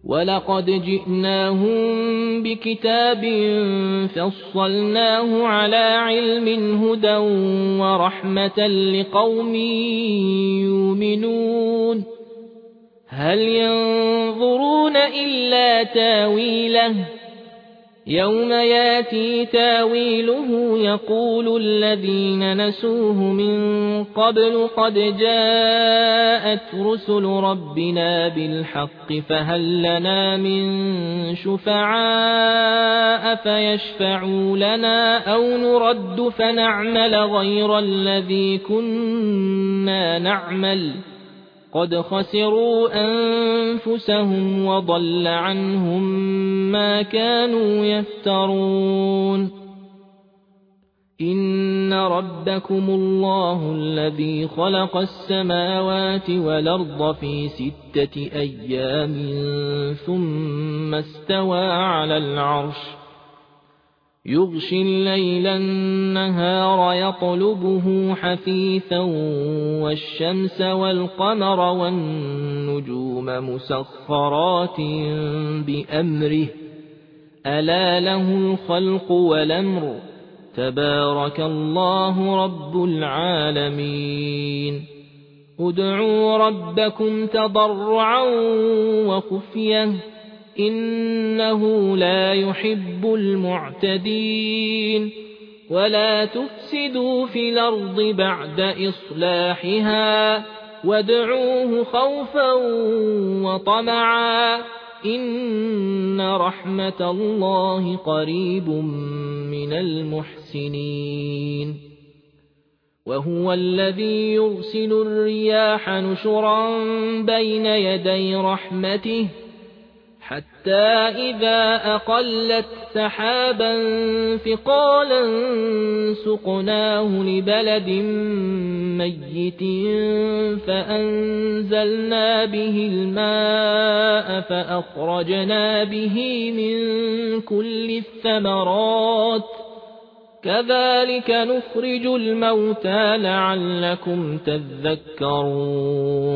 ولقد جئناهم بكتاب فصلناه على علم هدى ورحمة لقوم يؤمنون هل ينظرون إلا تاويله يوم ياتي تاويله يقول الذين نسوه من قبل قد جاءت رسل ربنا بالحق فهل لنا من شفعاء فيشفعوا لنا أو نرد فنعمل غير الذي كنا نعمل قد خسروا أنفسهم وضل عنهم ما كانوا يفترون إن ربكم الله الذي خلق السماوات والأرض في 6 أيام ثم استوى على العرش يغشي الليل النهار يطلبه حثيثا والشمس والقمر والنجوم مسخرات بأمره ألا له الخلق والأمر تبارك الله رب العالمين ادعوا ربكم تضرعا وخفية إنه لا يحب المعتدين ولا تفسدوا في الأرض بعد إصلاحها وادعوه خوفا وطمعا إن رحمة الله قريب من المحسنين وهو الذي يرسل الرياح نشرا بين يدي رحمته حتى إذا أقلت سحابا ثقالا سقناه لبلد ميت فأنزلنا به الماء فأخرجنا به من كل الثمرات كذلك نخرج الموتى لعلكم تذكرون